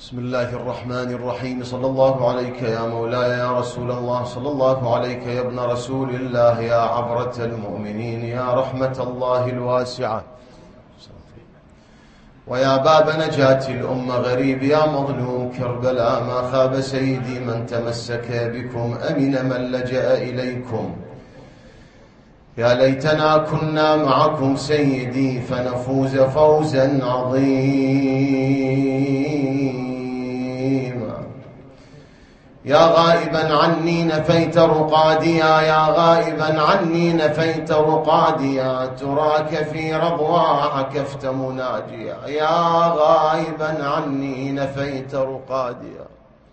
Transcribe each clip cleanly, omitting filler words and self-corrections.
بسم الله الرحمن الرحيم. صلى الله عليك يا مولاي يا رسول الله، صلى الله عليك يا ابن رسول الله، يا عبرة المؤمنين، يا رحمة الله الواسعة، ويا باب نجاة الأمة غريب يا مظلوم كربلاء. ما خاب سيدي من تمسك بكم، أمن من لجأ إليكم. يا ليتنا كنا معكم سيدي فنفوز فوزا عظيما. يا غائبا عني نفيت رقاديا، يا غائبا عني نفيت رقاديا، تراك في رضوى عكفت مناجيا. يا غائبا عني نفيت رقاديا،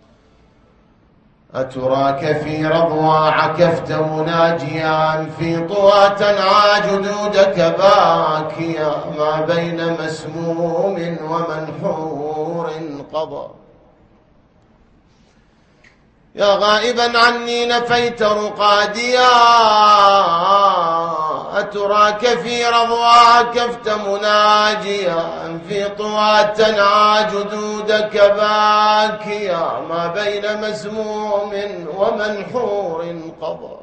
أتراك في رضوى عكفت مناجيا، في طوى تنعى جدودك باكيا، ما بين مسموم ومنحور قضى. يا غائبا عني نفيت رقاديا، أتراك في رضوى عكفت مناجيا، في طوى تنعى جدودك باكيا، ما بين مسموم ومنحور قضى.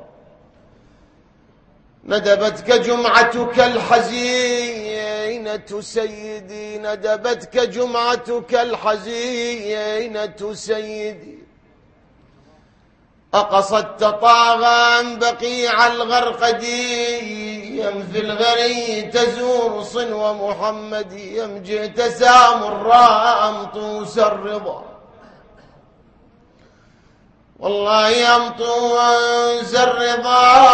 ندبتك جمعتك الحزينة سيدي، ندبتك جمعتك الحزينة سيدي، أقصدت طاغا بقيع الغرقدي، يم في الغري تزور صنو محمد، يم جئت سامراء أمطوس الرضا. والله يمطوس الرضا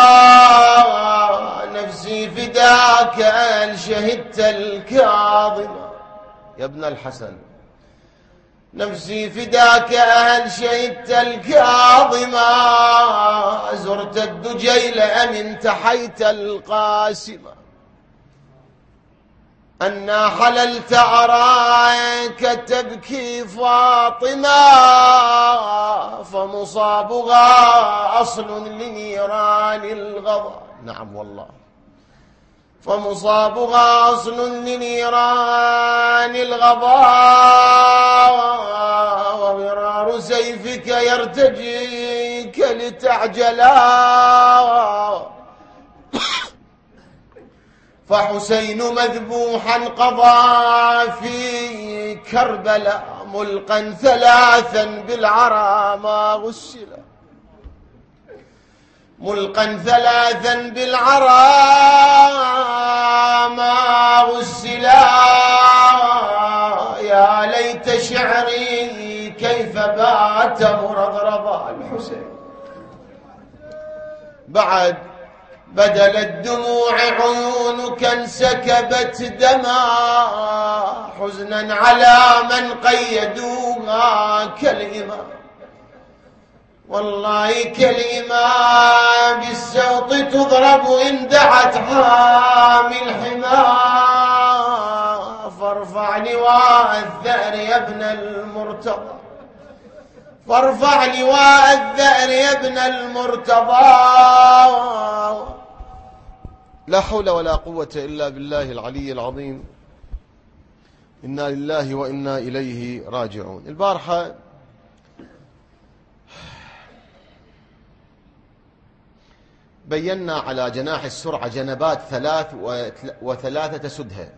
نفسي فداك أن شهدت الكاظمة. يا ابن الحسن نفسي فداك أهل شهدت الكاظمة، زرت الدجيل أم انتحيت القاسمة، أنا حللت أراك تبكي فاطمة، فمصابها أصل لنيران الغضا. نعم والله، فمصابها أصل لنيران الغضا، وغرار سيفك يرتجيك لتعجلا، فحسين مذبوحا قضى في كربلاء، ملقا ثلاثا بالعرى ما غسلا، ملقا ثلاثا بالعرى ما غسلا. يا ليت شعري كيف بات مرضرضا. الحسين بعد بدل الدموع عيونك انسكبت دما، حزنا على من قيدوها كالإمام. والله كالإمام بالسوط تضرب إن دعت حامي الحمى، فارفع لواء الثأر يا ابن المرتضى، فارفع لواء الثأر يا ابن المرتضى. لا حول ولا قوة إلا بالله العلي العظيم. إنا لله وإنا إليه راجعون. البارحة بينا على جناح السرعة جنبات 3 سدها،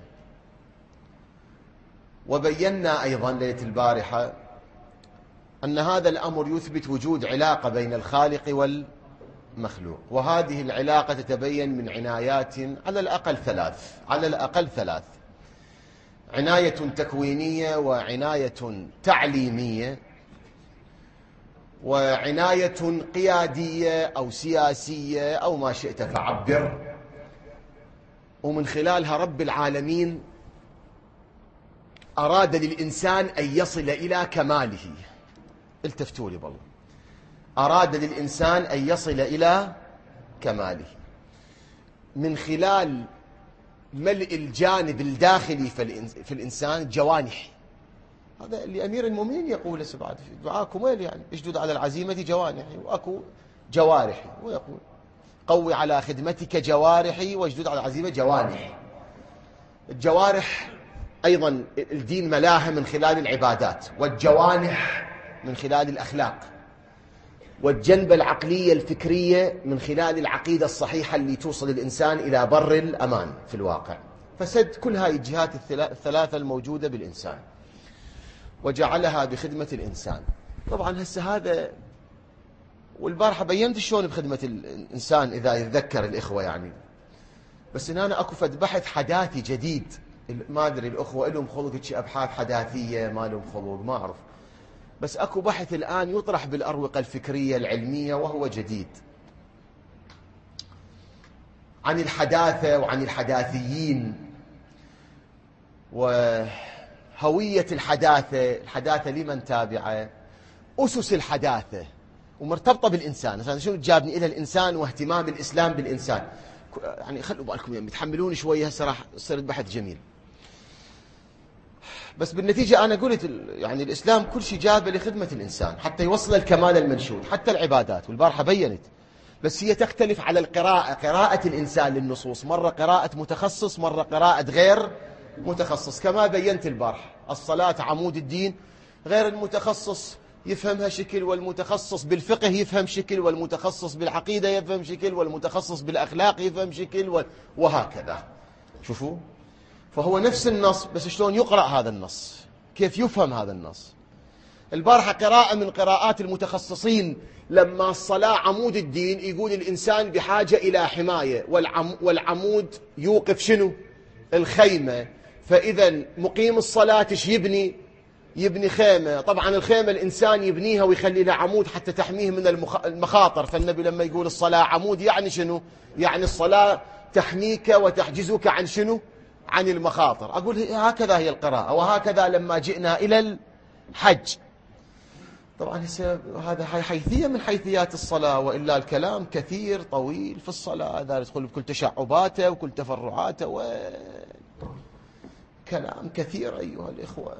وبينا أيضا ليلة البارحة أن هذا الأمر يثبت وجود علاقة بين الخالق والمخلوق، وهذه العلاقة تتبين من عنايات على الأقل 3: عناية تكوينية، وعناية تعليمية، وعناية قيادية أو سياسية أو ما شئت فعبر. ومن خلالها رب العالمين أراد للإنسان أن يصل إلى كماله. التفتوا لي بالله، أراد للإنسان أن يصل إلى كماله من خلال ملء الجانب الداخلي في الإنسان جوانح. هذا اللي أمير المؤمنين يقول بعد في دعاكم ويل، يعني اشدد على العزيمة جوانحي وأكو جوارحي، ويقول قوي على خدمتك جوارحي واجدد على العزيمة جوانحي. الجوارح أيضا الدين ملاهى من خلال العبادات، والجوانح من خلال الأخلاق، والجنبة العقلية الفكرية من خلال العقيدة الصحيحة اللي توصل الإنسان إلى بر الأمان في الواقع. فسد كل هاي الجهات الثلاثة الموجودة بالإنسان وجعلها بخدمة الإنسان. طبعا هسه هذا، والبارحة بينت شلون بخدمة الإنسان إذا يتذكر الإخوة يعني. بس هنا أنا أكو فد بحث حداثي جديد، ما أدري الأخوة لهم خلق شيء أبحاث حداثية، ما لهم خلق ما أعرف، بس أكو بحث الآن يطرح بالأروقة الفكرية العلمية وهو جديد عن الحداثة وعن الحداثيين وهوية الحداثة لمن تابعه، أسس الحداثة ومرتبطة بالإنسان. مثلا شنو جابني إلى الإنسان واهتمام الإسلام بالإنسان، يعني خلوا بالكم يعني تحملوني شوية، هسه راح يصير البحث جميل. بس بالنتيجة أنا قلت يعني الإسلام كل شيء جابه لخدمة الإنسان حتى يوصل الكمال المنشود، حتى العبادات، والبارحة بينت. بس هي تختلف على القراءة، قراءة الإنسان للنصوص، مرة قراءة متخصص، مرة قراءة غير متخصص. كما بينت البارحة الصلاة عمود الدين، غير المتخصص يفهمها شكل، والمتخصص بالفقه يفهم شكل، والمتخصص بالعقيدة يفهم شكل، والمتخصص بالأخلاق يفهم شكل، وهكذا. شوفوا، فهو نفس النص، بس شلون يقرأ هذا النص، كيف يفهم هذا النص. البارحة قراءة من قراءات المتخصصين، لما الصلاة عمود الدين يقول الإنسان بحاجة إلى حماية، والعمود يوقف شنو؟ الخيمة. فإذا مقيم الصلاة ايش يبني خيمة. طبعا الخيمة الإنسان يبنيها ويخلي لها عمود حتى تحميه من المخاطر. فالنبي لما يقول الصلاة عمود يعني شنو؟ يعني الصلاة تحميك وتحجزك عن شنو؟ عن المخاطر. أقول هكذا هي القراءة، وهكذا لما جئنا إلى الحج. طبعا هذا حيثية من حيثيات الصلاة، وإلا الكلام كثير طويل في الصلاة، هذا يدخل بكل تشعباته وكل تفرعاته، وكلام كثير أيها الإخوة.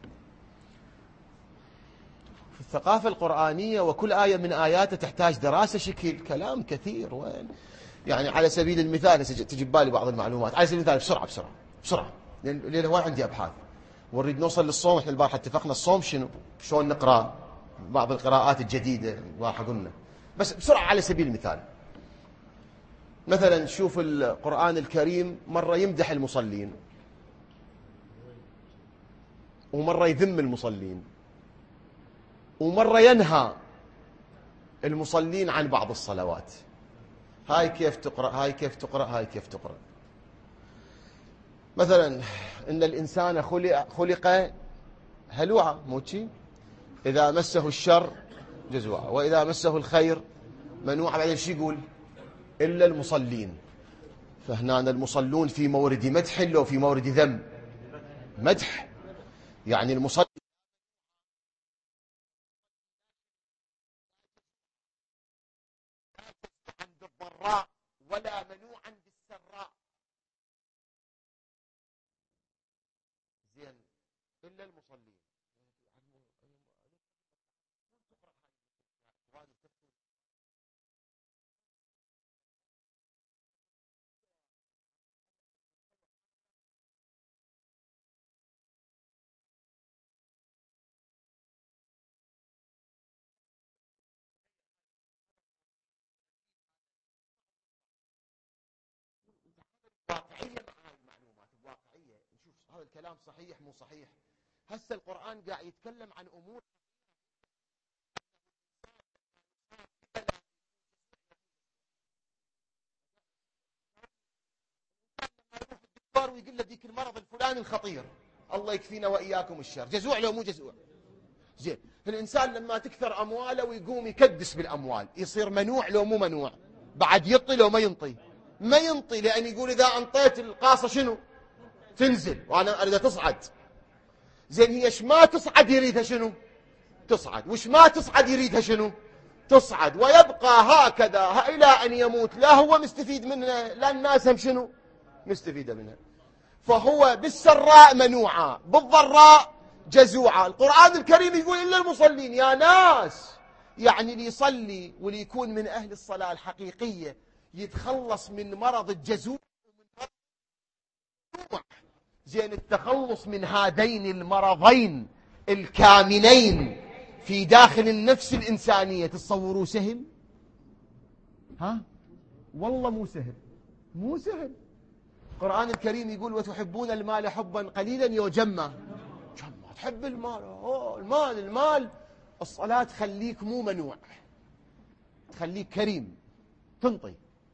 في الثقافة القرآنية وكل آية من آياته تحتاج دراسة شكل، كلام كثير. وين يعني على سبيل المثال تجي ببالي بعض المعلومات، على سبيل المثال بسرعة لأن هو عندي أبحاث ونريد نوصل للصوم. احنا البارحة اتفقنا الصوم شنو، شلون نقرأ بعض القراءات الجديدة البارحة قلنا. بس بسرعة على سبيل المثال، مثلا شوف القرآن الكريم مرة يمدح المصلين، ومرة يذم المصلين، ومرة ينهى المصلين عن بعض الصلوات. هاي كيف تقرأ، هاي كيف تقرأ، هاي كيف تقرأ. مثلا إن الإنسان خلق هلوعا، موتشي، إذا مسه الشر جزوعا، وإذا مسه الخير منوعا. بعدين شو يقول؟ إلا المصلين. فهنا المصلون في مورد مدح لو في مورد ذم؟ مدح. يعني المصلي عند الضراء ولا منوعا بالسراء. زين، إلا المصلين. واقعية مع هاي المعلومات، بواقعية نشوف هذا الكلام صحيح مو صحيح. هسه القرآن قاعد يتكلم عن أمور الدكتور ويقول له ديك المرض الفلاني الخطير، الله يكفينا وإياكم الشر. جزوع لو مو جزوع؟ زين، الإنسان لما تكثر أمواله ويقوم يكدس بالأموال يصير منوع لو مو منوع؟ بعد ينطي لو ما ينطي؟ ما ينطي، لأن يقول إذا أنطيت القاصة شنو؟ تنزل، وأنا أريد تصعد. زين، هي ايش ما تصعد يريدها شنو؟ تصعد، وش ما تصعد يريدها شنو؟ تصعد، ويبقى هكذا إلى أن يموت، لا هو مستفيد منها لا الناس هم شنو؟ مستفيدة منها. فهو بالسراء منوعا، بالضراء جزوعا. القرآن الكريم يقول إلا المصلين. يا ناس، يعني اللي يصلي واللي يكون من أهل الصلاة الحقيقية يتخلص من مرض الجزوع ومن مرض الجوع. زين التخلص من هذين المرضين الكامنين في داخل النفس الإنسانية تتصوروا سهل؟ ها؟ والله مو سهل، مو سهل. القرآن الكريم يقول وتحبون المال حبا قليلا يجمع تحب المال، المال. الصلاة تخليك مو منوع، تخليك كريم، تنطي.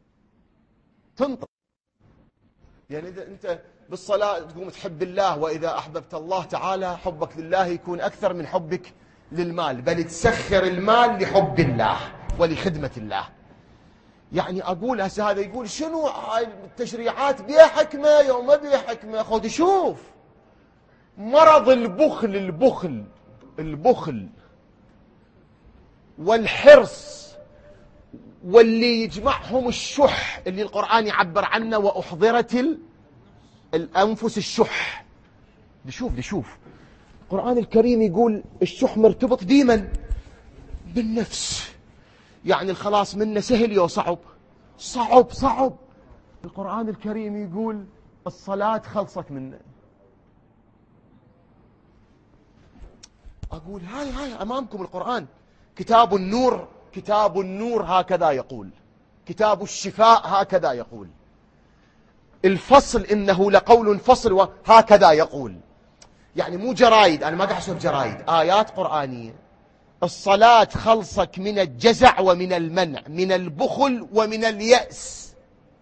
يعني إذا أنت بالصلاة تقوم تحب الله، وإذا أحببت الله تعالى حبك لله يكون أكثر من حبك للمال، بل تسخر المال لحب الله ولخدمة الله. يعني أقول هسه هذا يقول شنو التشريعات بها حكمة يوم ما بها حكمة. خذ شوف مرض البخل والحرص، واللي يجمعهم الشح اللي القرآن يعبر عنه وأحضرت الأنفس الشح. شوف القرآن الكريم يقول الشح مرتبط ديما بالنفس، يعني الخلاص منه سهل يو صعب؟ صعب. القرآن الكريم يقول الصلاة خلصك منه. أقول هاي أمامكم القرآن كتاب النور هكذا يقول، كتاب الشفاء هكذا يقول، الفصل إنه لقول فصل وهكذا يقول. يعني مو جرايد، أنا ما قاعد أحسب جرايد، آيات قرآنية. الصلاة خلصك من الجزع ومن المنع، من البخل ومن اليأس.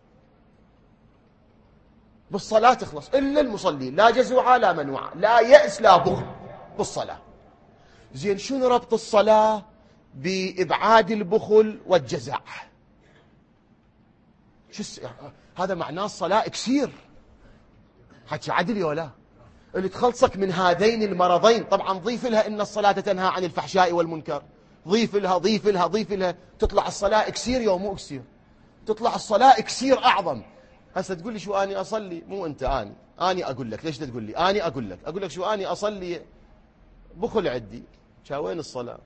بالصلاة تخلص إلا المصلين، لا جزوعة لا منوعة، لا يأس لا بخل بالصلاة. زين شنو ربط الصلاة بإبعاد البخل والجزع؟ هذا معناه الصلاة إكسير. حكي عدل ولا اللي تخلصك من هذين المرضين. طبعا ضيف لها إن الصلاة تنهى عن الفحشاء والمنكر، ضيف لها تطلع الصلاة إكسير يوم مو إكسير، تطلع الصلاة إكسير أعظم. هسه تقول لي شو أني أصلي؟ مو أنت، أني أقول لك. ليش تقول لي أني أقول لك شو أني أصلي؟ بخل عندي، وين الصلاة؟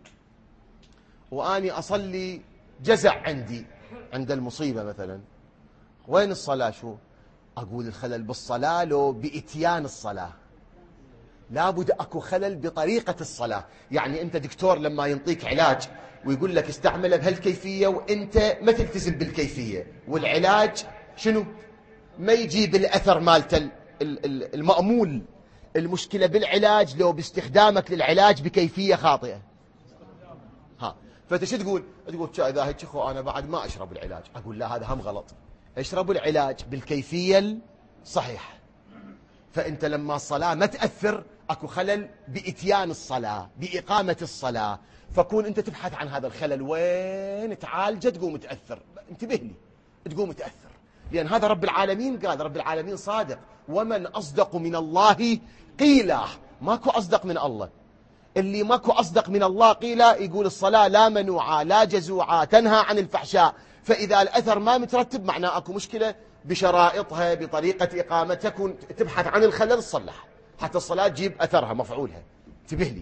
وأني أصلي جزع عندي عند المصيبة مثلا، وين الصلاة؟ شو أقول الخلل بالصلاة لو بإتيان الصلاة، لابد أكو خلل بطريقة الصلاة. يعني أنت دكتور لما ينطيك علاج ويقول لك استعمله بهالكيفية وأنت ما تلتزم بالكيفية، والعلاج شنو؟ ما يجيب الأثر مالته المأمول. المشكلة بالعلاج لو باستخدامك للعلاج بكيفية خاطئة. فأنت شو تقول إذا هيك أخو أنا بعد ما أشرب العلاج. أقول لا، هذا هم غلط. اشرب العلاج بالكيفية الصحيحة. فأنت لما الصلاة ما تأثر أكو خلل بإتيان الصلاة، بإقامة الصلاة، فكون أنت تبحث عن هذا الخلل وين تعالجه، تقوم تأثر. انتبه لي، تقوم تأثر، لأن هذا رب العالمين قال. رب العالمين صادق، ومن أصدق من الله قيلا. ماكو أصدق من الله. اللي ماكو أصدق من الله قيلا يقول الصلاة لا منوعة لا جزوعة، تنهى عن الفحشاء. فإذا الأثر ما مترتب معناه أكو مشكلة بشرائطها، بطريقة إقامتها. تكون تبحث عن الخلل تصلح حتى الصلاة تجيب أثرها مفعولها. انتبه لي،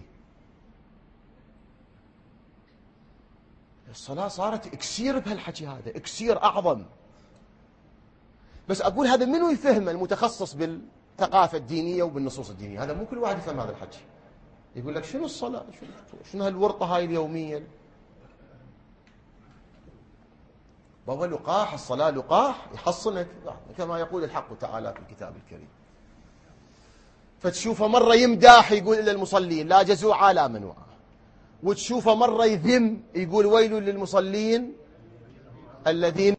الصلاة صارت إكسير بهالحكي هذا، إكسير أعظم. بس أقول هذا منو يفهم؟ المتخصص بالثقافة الدينية وبالنصوص الدينية. هذا مو كل واحد يفهم هذا الحكي. يقول لك شنو الصلاة، شنو هالورطة هاي اليومية؟ بابا لقاح، الصلاة لقاح يحصنك كما يقول الحق تعالى في الكتاب الكريم. فتشوفه مرة يمدح يقول إلا المصلين لا جزوعة لا منوعة، وتشوفه مرة يذم يقول ويل للمصلين الذين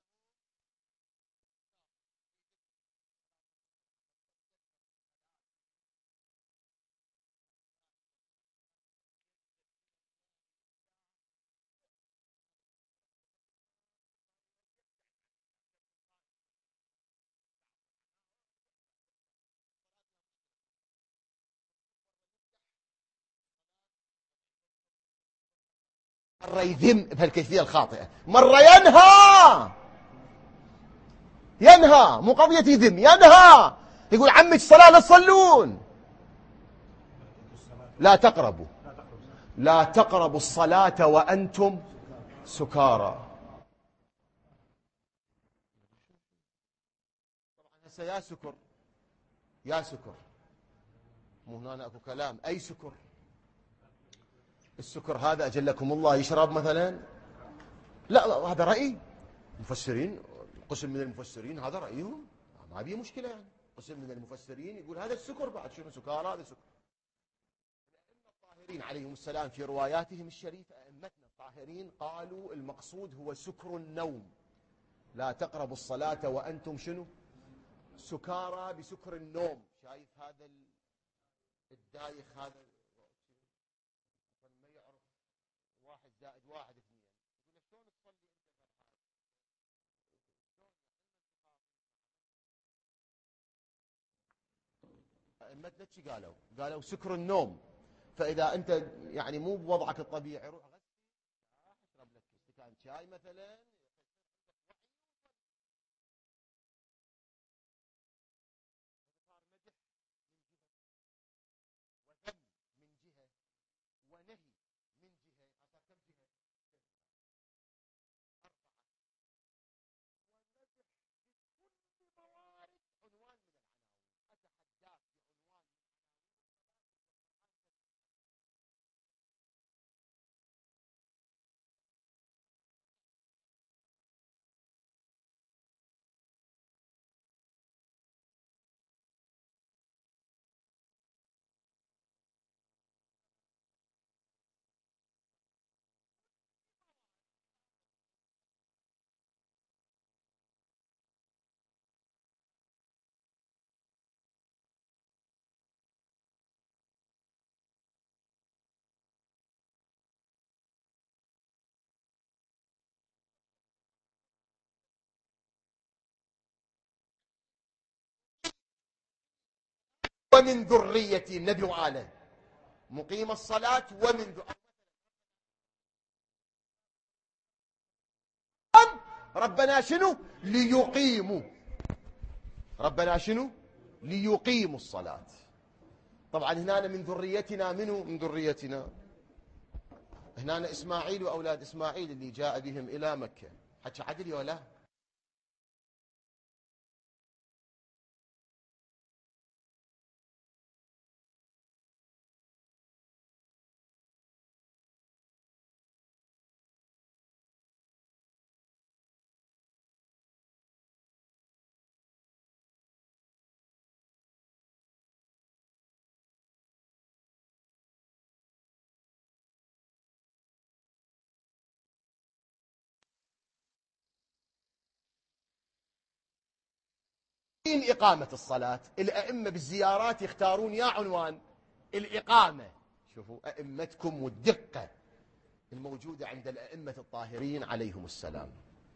مرة يذم بهالكيفية الخاطئة، مرة ينهى مو قضية يذم، ينهى يقول عمك الصلاة لا تصلون، لا تقربوا الصلاة وأنتم سكارى. طبعا هسه يا سكر يا سكر، مو هنا أكو كلام. أي سكر؟ السكر هذا أجلكم الله يشرب مثلا؟ لا هذا رأي مفسرين، قسم من المفسرين هذا رأيهم، ما بيه مشكلة يعني. قسم من المفسرين يقول هذا السكر، بعد شنو سكر؟ هذا سكر. الأئمة الطاهرين عليهم السلام في رواياتهم الشريفة، أئمتنا الطاهرين قالوا المقصود هو سكر النوم. لا تقربوا الصلاة وأنتم شنو؟ سكارى، بسكر النوم. شايف هذا الدايخ هذا ما يعرف 1+1=2، يقول شلون تصلي انت؟ أئمتنا قالوا سكر النوم. فإذا أنت يعني مو بوضعك الطبيعي، روح غسل، اشرب لك استكان شاي مثلا، وذم من جهة ونهي من جهة، صار كم جهة؟ أربعة. ومدح بكل موارد عنوان من العناوين. أتحداك بعنوان ومن ذرية النبي وآله مقيم الصلاة ومن ذرية. ربنا شنو؟ ليقيموا. ربنا شنو؟ ليقيموا الصلاة. طبعا هنا من ذريتنا، منو من ذريتنا؟ هنا إسماعيل وأولاد إسماعيل اللي جاء بهم إلى مكة. حكي عدل ولا؟ إقامة الصلاة. الأئمة بالزيارات يختارون يا عنوان الإقامة. شوفوا أئمتكم والدقة الموجودة عند الأئمة الطاهرين عليهم السلام.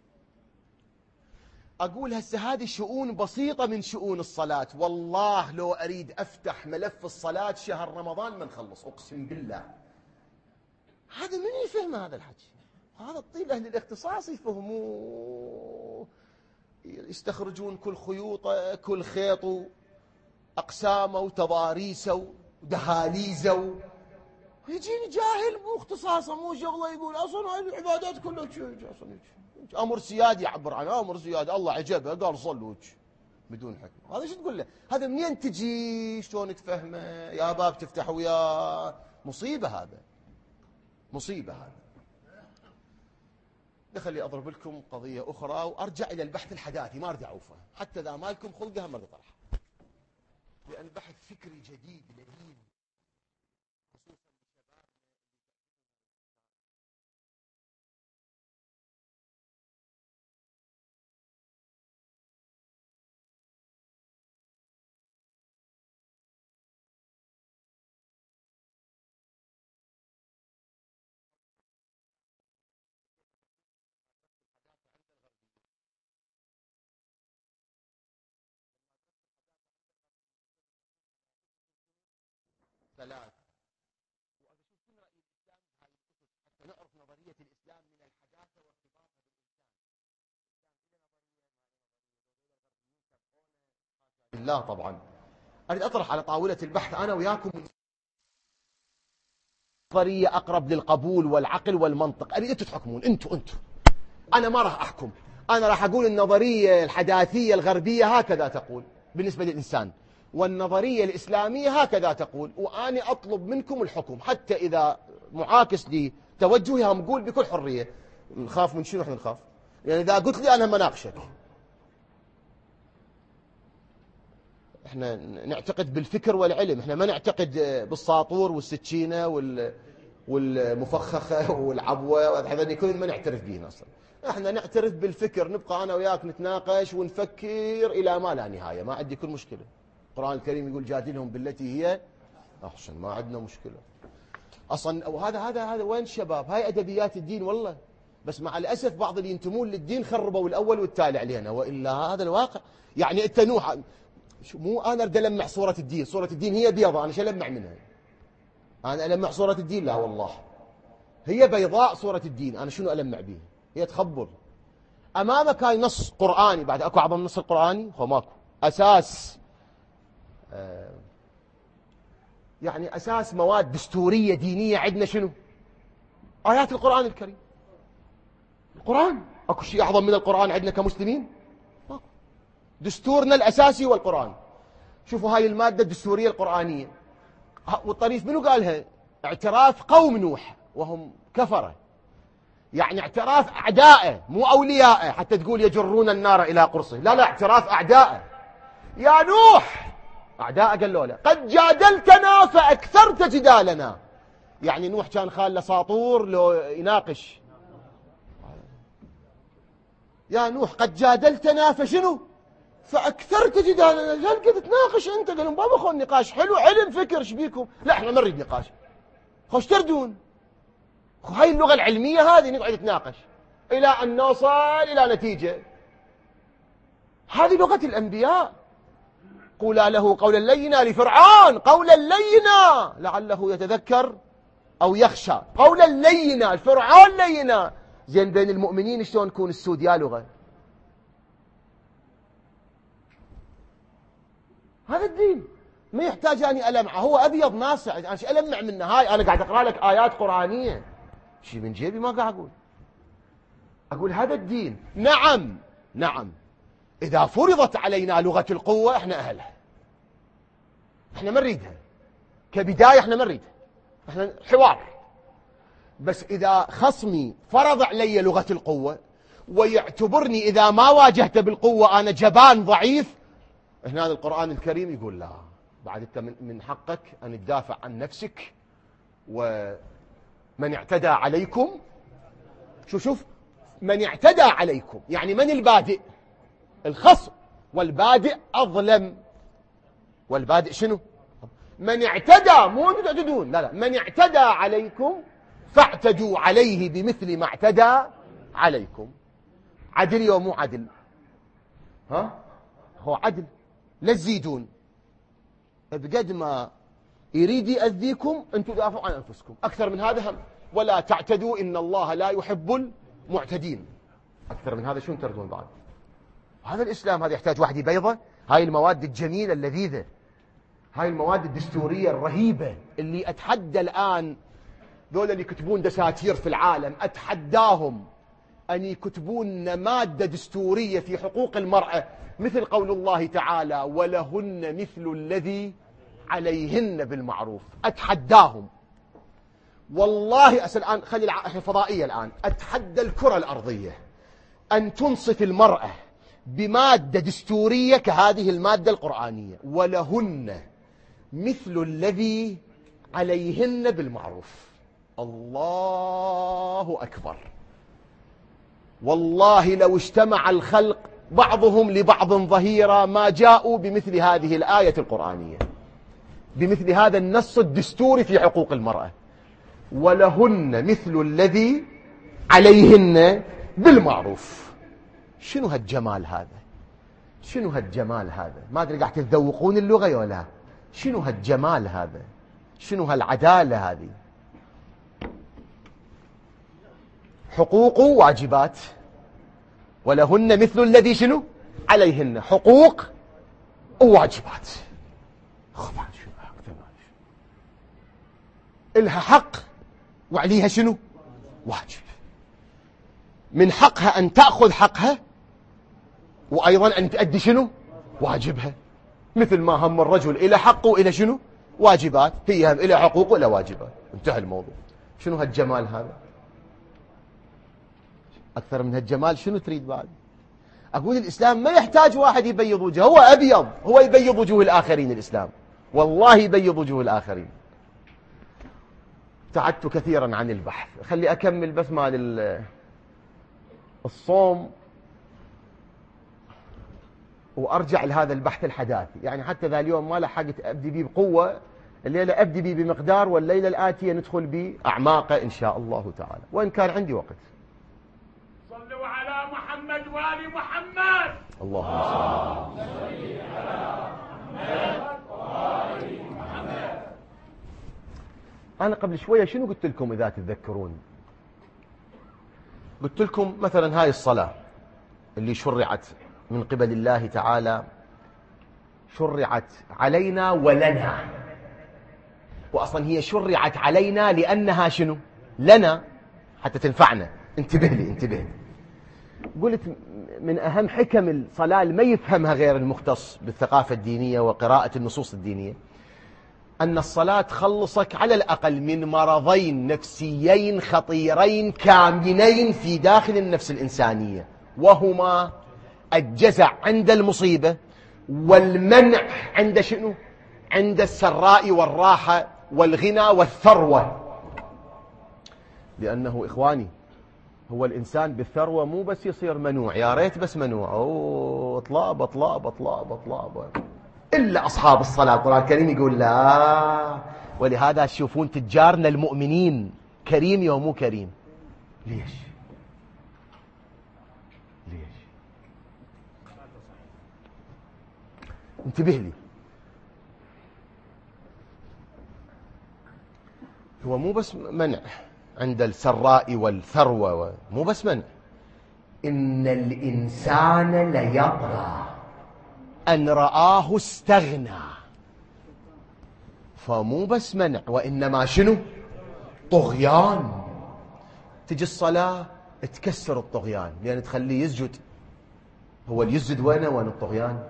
أقول هسه هذه شؤون بسيطة من شؤون الصلاة. والله لو أريد أفتح ملف الصلاة شهر رمضان ما نخلص، أقسم بالله. هذا من يفهم هذا الحكي؟ هذا الطيب أهل الاختصاص يفهموه، يستخرجون كل خيوطه، كل خيط، أقسامه وتضاريسه ودهاليزه. يجيني جاهل مو اختصاصه مو شغله يقول اصلا هاي العبادات كلها اصلا امر سيادي يعبر عنه، امر سيادي الله عجبه قال صلوا بدون حكم. هذا شو تقول له؟ هذا منين تجي؟ شلون تفهمه؟ يا باب تفتح وياه. مصيبه هذا، مصيبه هذا. خلي اضرب لكم قضيه اخرى وارجع الى البحث الحداثي، ما اريد اعوفه حتى اذا ما لكم خلقها ما اريد اطرحها، لان بحث فكري جديد لذيذ. ثلاث. وأنا شوف شنو رأي الإسلام بهاي القصص حتى نعرف نظرية الإسلام من الحداثة وارتباطها بالإنسان. بالله طبعا. أريد أطرح على طاولة البحث أنا وياكم نظرية أقرب للقبول والعقل والمنطق. أريد أنتم تحكمون، أنتم. أنا ما راح أحكم، أنا راح أقول النظرية الحداثية الغربية هكذا تقول بالنسبة للإنسان. والنظرية الإسلامية هكذا تقول، وأنا أطلب منكم الحكم حتى إذا معاكس لتوجههم قول بكل حرية. نخاف من شنو؟ احنا نخاف يعني إذا قلت لي أنا مناقشك. احنا نعتقد بالفكر والعلم، احنا ما نعتقد بالساطور والسكينة والمفخخة والعبوة، هذا كل ما نعترف به أصلا. احنا نعترف بالفكر، نبقى أنا وياك نتناقش ونفكر إلى ما لا نهاية، ما عندي كل مشكلة. القرآن الكريم يقول جادلهم بالتي هي أحسن، ما عندنا مشكلة أصلا. وهذا وين الشباب؟ هاي أدبيات الدين والله، بس مع الأسف بعض اللي ينتمون للدين خربوا الأول والتالي علينا، وإلا هذا الواقع. يعني أنت نوح، مو أنا أريد ألمع صورة الدين، صورة الدين هي بيضاء، أنا شو ألمع منها؟ أنا ألمع صورة الدين؟ لا والله، هي بيضاء صورة الدين، أنا شنو ألمع به؟ هي تخبر. أمامك هاي نص قرآني، بعد أكو أعظم نص القرآني؟ هو ماكو. أساس يعني أساس مواد دستورية دينية عندنا شنو؟ آيات القرآن الكريم. القرآن، أكو شيء أعظم من القرآن عندنا كمسلمين؟ ماكو. دستورنا الأساسي والقرآن. شوفوا هاي المادة الدستورية القرآنية، والطريف منو قالها؟ اعتراف قوم نوح وهم كفرة، يعني اعتراف أعدائه مو أوليائه، حتى تقول يجرون النار إلى قرصه، لا اعتراف أعدائه. يا نوح، أعداء قالوا له قد جادلتنا فأكثرت جدالنا. يعني نوح كان خاله ساطور لو يناقش. يا نوح قد جادلتنا فشنو؟ فأكثرت جدالنا. هل قد تناقش أنت؟ قالوا بابا خو النقاش حلو، علم فكر، شبيكم؟ لا احنا ما نريد نقاش، خوش تردون. هاي اللغة العلمية هذه، نقعد نتناقش إلى أن نوصل إلى نتيجة. هذه لغة الأنبياء. قولا له قولا لينا، لفرعون قولا لينا لعله يتذكر أو يخشى. قولا لينا، الفرعون لينا. زين بين المؤمنين شلون نكون السود يا لغة؟ هذا الدين ما يحتاج أني ألمعه، هو أبيض ناصع، أنا شو ألمع منه؟ هاي أنا قاعد أقرأ لك آيات قرآنية، شيء من جيبي ما قاعد أقول هذا الدين. نعم إذا فرضت علينا لغة القوة احنا أهلها، احنا ما نريدها كبداية، احنا ما نريدها، احنا حوار. بس إذا خصمي فرض علي لغة القوة ويعتبرني إذا ما واجهت بالقوة أنا جبان ضعيف، هنا القرآن الكريم يقول لا، بعد أنت من حقك أن تدافع عن نفسك. ومن اعتدى عليكم، شوف من اعتدى عليكم يعني من البادئ؟ الخصم، والبادئ أظلم. والبادئ شنو؟ من اعتدى، مو أنتم تعتدون، لا من اعتدى عليكم فاعتدوا عليه بمثل ما اعتدى عليكم. عدل يوم مو عدل؟ ها هو عدل، لا تزيدون. بقد ما يريد يأذيكم أنتم دافعوا عن أنفسكم، أكثر من هذا هم. ولا تعتدوا إن الله لا يحب المعتدين. أكثر من هذا شو تردون بعد؟ هذا الإسلام، هذا يحتاج واحد بيضة. هاي المواد الجميلة اللذيذة، هاي المواد الدستورية الرهيبة اللي أتحدى الآن ذولا اللي يكتبون دساتير في العالم، أتحداهم أن يكتبون مادة دستورية في حقوق المرأة مثل قول الله تعالى ولهن مثل الذي عليهن بالمعروف. أتحداهم والله. الآن خلي الفضائية الآن، أتحدى الكرة الأرضية أن تنصف المرأة بمادة دستورية كهذه المادة القرآنية، ولهن مثل الذي عليهن بالمعروف. الله أكبر. والله لو اجتمع الخلق بعضهم لبعض ظهيرا ما جاءوا بمثل هذه الآية القرآنية، بمثل هذا النص الدستوري في حقوق المرأة. ولهن مثل الذي عليهن بالمعروف. شنو هالجمال هذا؟ شنو هالجمال هذا؟ ما أدري قاعد تتذوقون اللغة ولا؟ شنو هالجمال هذا؟ شنو هالعدالة هذه؟ حقوق وواجبات. ولهن مثل الذي شنو؟ عليهن. حقوق وواجبات. إلها حق وعليها شنو؟ واجب. من حقها أن تأخذ حقها، وأيضا أن تؤدي شنو؟ واجبها. مثل ما هم الرجل إلى حق وإلى شنو واجبات، هي هم إلى حقوق وإلى واجبات، انتهى الموضوع. شنو هالجمال هذا؟ أكثر من هالجمال شنو تريد بعد؟ أقول الإسلام ما يحتاج واحد يبيض وجهه، هو أبيض، هو يبيض وجوه الآخرين. الإسلام والله يبيض وجوه الآخرين. ابتعدت كثيرا عن البحث، خلي أكمل بس مال الصوم وأرجع لهذا البحث الحداثي. يعني حتى ذا اليوم ما لحقت أبدي به بقوة، الليلة أبدي به بمقدار، والليلة الآتية ندخل بأعماقه إن شاء الله تعالى، وإن كان عندي وقت. صلوا على محمد وآل محمد. اللهم صل على محمد وآل محمد. أنا قبل شوية شنو قلت لكم إذا تتذكرون؟ قلت لكم مثلا هاي الصلاة اللي شرعت من قبل الله تعالى، شرعت علينا ولنا، وأصلا هي شرعت علينا لأنها شنو؟ لنا، حتى تنفعنا. انتبه لي انتبه لي. قلت من أهم حكم الصلاة ما يفهمها غير المختص بالثقافة الدينية وقراءة النصوص الدينية، أن الصلاة تخلصك على الأقل من مرضين نفسيين خطيرين كامنين في داخل النفس الإنسانية، وهما الجزع عند المصيبة، والمنع عند شنو؟ عند السراء والراحة والغنى والثروة. لأنه إخواني هو الإنسان بالثروة مو بس يصير منوع، يا ريت بس منوع، اطلاب اطلاب اطلاب اطلاب، إلا أصحاب الصلاة. القرآن الكريم يقول لا. ولهذا تشوفون تجارنا المؤمنين كريم يوم مو كريم. ليش؟ ليش؟ انتبه لي. هو مو بس منع عند السراء والثروة، مو بس منع، إن الإنسان ليطغى أن رآه استغنى. فمو بس منع، وإنما شنو؟ طغيان. تجي الصلاة تكسر الطغيان، لأن تخليه يسجد. هو اللي يسجد وين الطغيان؟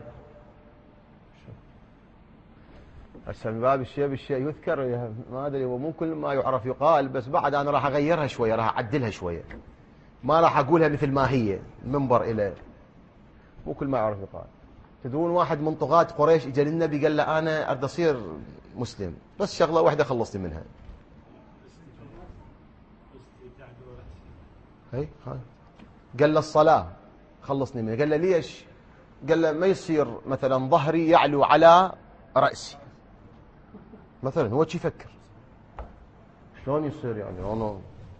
هسه من باب الشيء بالشيء يذكر، ما أدري، ومو كل ما يعرف يقال، بس بعد أنا راح أغيرها شوية، راح أعدلها شوية، ما راح أقولها مثل ما هي المنبر إلى. مو كل ما يعرف يقال. تدرون واحد من طغاة قريش اجى للنبي قال له أنا أريد أصير مسلم، بس شغلة واحدة خلصني منها. هاي قال له الصلاة خلصني منها. قال له ليش؟ قال له ما يصير مثلا ظهري يعلو على رأسي مثلا. هو شي يفكر شلون يصير يعني أنا.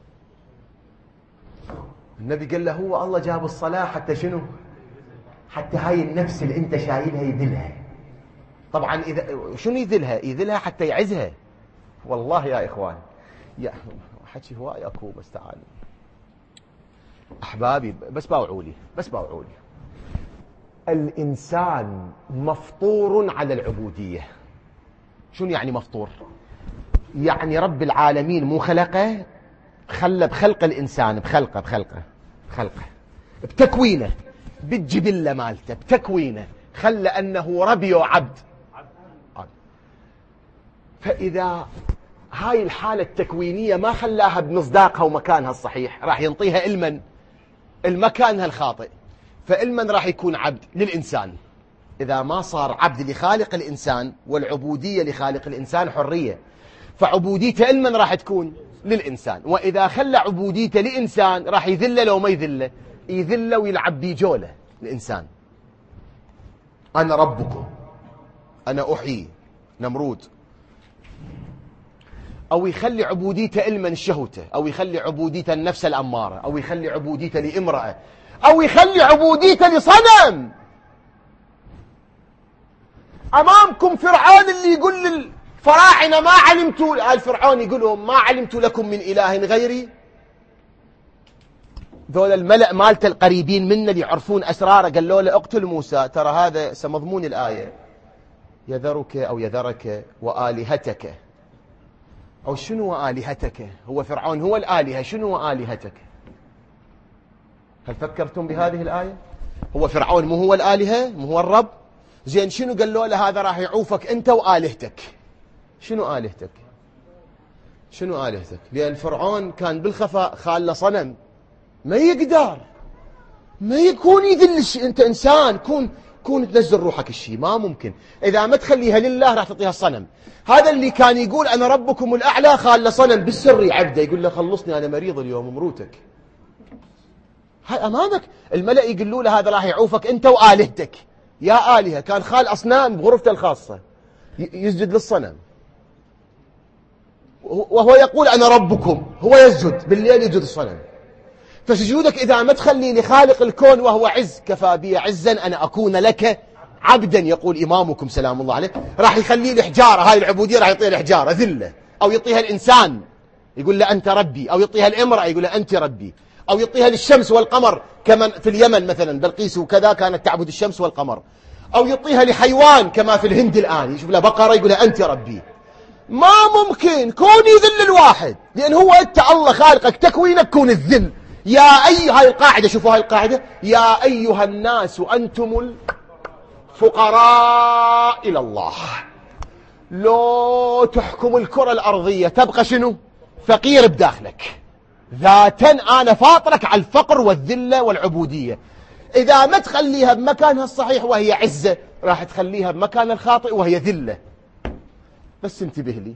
النبي قال له هو الله جاب الصلاة حتى شنو؟ حتى هاي النفس اللي انت شايلها يذلها. طبعا إذا شنو يذلها؟ يذلها حتى يعزها. والله يا إخوان، يا حكي هواي أكو، بس تعالوا أحبابي، بس باوعوا لي. الإنسان مفطور على العبودية. شنو يعني مفطور؟ يعني رب العالمين مو خلقه، خلى بخلق الإنسان، بخلقه بتكوينه، بالجبلة مالته، بتكوينه، خلى أنه ربي وعبد. فإذا هاي الحالة التكوينية ما خلاها بمصداقها ومكانها الصحيح، راح ينطيها علما المكانها الخاطئ، فعلما راح يكون عبد للإنسان. إذا ما صار عبد لخالق الإنسان، والعبودية لخالق الإنسان حرية، فعبوديته علما راح تكون للإنسان. وإذا خلى عبوديته لإنسان راح يذله، لو ما يذله يذله ويلعب بيه جولة الإنسان. أنا ربكم، أنا أحيي نمرود. أو يخلي عبوديته علما شهوته، أو يخلي عبوديته النفس الأمارة، أو يخلي عبوديته لامرأة، أو يخلي عبوديته لصنم. أمامكم فرعون اللي يقول للفراعنة ما علمتوا، الفرعون يقول لهم ما علمت لكم من إله غيري. ذول الملأ مالته القريبين منا اللي يعرفون أسراره قالوا له اقتل موسى، ترى هذا سمضمون الآية، يذرك أو يذرك وآلهتك. أو شنو وآلهتك؟ هو فرعون هو الآلهة، شنو وآلهتك؟ هل فكرتم بهذه الآية؟ هو فرعون مو هو الآلهة، مو هو الرب؟ زين شنو قالوا له؟ هذا راح يعوفك أنت وآلهتك. شنو آلهتك؟ شنو آلهتك؟ لأن فرعون كان بالخفاء خال صنم، ما يقدر، ما يكون يذل. أنت إنسان، كون تنزل روحك الشيء، ما ممكن. إذا ما تخليها لله راح تعطيها الصنم. هذا اللي كان يقول أنا ربكم الأعلى خال صنم بالسر يعبده، يقول له خلصني أنا مريض اليوم مروتك. هاي أمامك الملأ يقولوا له هذا راح يعوفك أنت وآلهتك. يا آلهة، كان خال أصنام بغرفته الخاصة يسجد للصنم، وهو يقول أنا ربكم، هو يسجد بالليل يسجد الصنم. فسجودك إذا ما تخليني خالق الكون وهو عز، كفى بي عزا أن أكون لك عبدا، يقول إمامكم سلام الله عليه، راح يخليه الحجارة. هاي العبودية راح يعطيها الحجارة ذلة، أو يعطيها الإنسان يقول له أنت ربي، أو يعطيها الامرأة يقول له أنت ربي، أو يعطيها للشمس والقمر كما في اليمن مثلا بلقيس وكذا كانت تعبد الشمس والقمر، أو يعطيها لحيوان كما في الهند الآن يشوف له بقرة يقول له أنت ربي. ما ممكن كون يذل الواحد، لأن هو أنت الله خالقك تكوينك كون الذل. يا هاي القاعدة، شوفوا هاي القاعدة، يا أيها الناس أنتم الفقراء إلى الله. لو تحكم الكرة الأرضية تبقى شنو؟ فقير بداخلك ذاتا. أنا فاطرك على الفقر والذلة والعبودية. إذا ما تخليها بمكانها الصحيح وهي عزة، راح تخليها بمكان الخاطئ وهي ذلة. بس انتبه لي،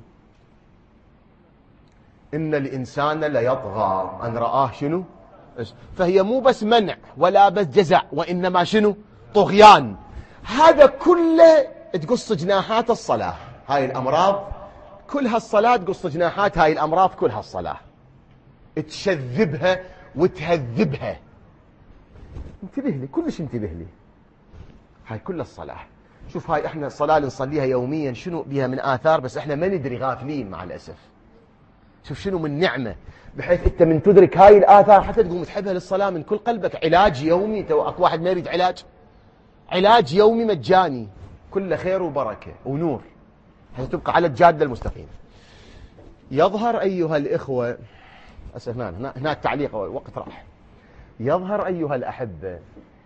إن الإنسان ليطغى أن رآه شنو؟ فهي مو بس منع ولا بس جزع، وإنما شنو؟ طغيان. هذا كله تقص جناحات الصلاة. هاي الأمراض كلها الصلاة تقص جناحات، هاي الأمراض كلها الصلاة تشذبها وتهذبها. انتبه لي، كلش انتبه لي، هاي كل الصلاة. شوف هاي احنا الصلاة اللي نصليها يوميا شنو بها من آثار، بس احنا ما ندري، غافلين مع الأسف. شوف شنو من نعمة، بحيث انت من تدرك هاي الآثار حتى تقوم تحبها للصلاة من كل قلبك. علاج يومي، تو اكو واحد ما يريد علاج يومي مجاني، كله خير وبركة ونور، حتى تبقى على الجادة المستقيمة. يظهر أيها الإخوة، أسف هنا التعليق وقت راح. يظهر أيها الأحبة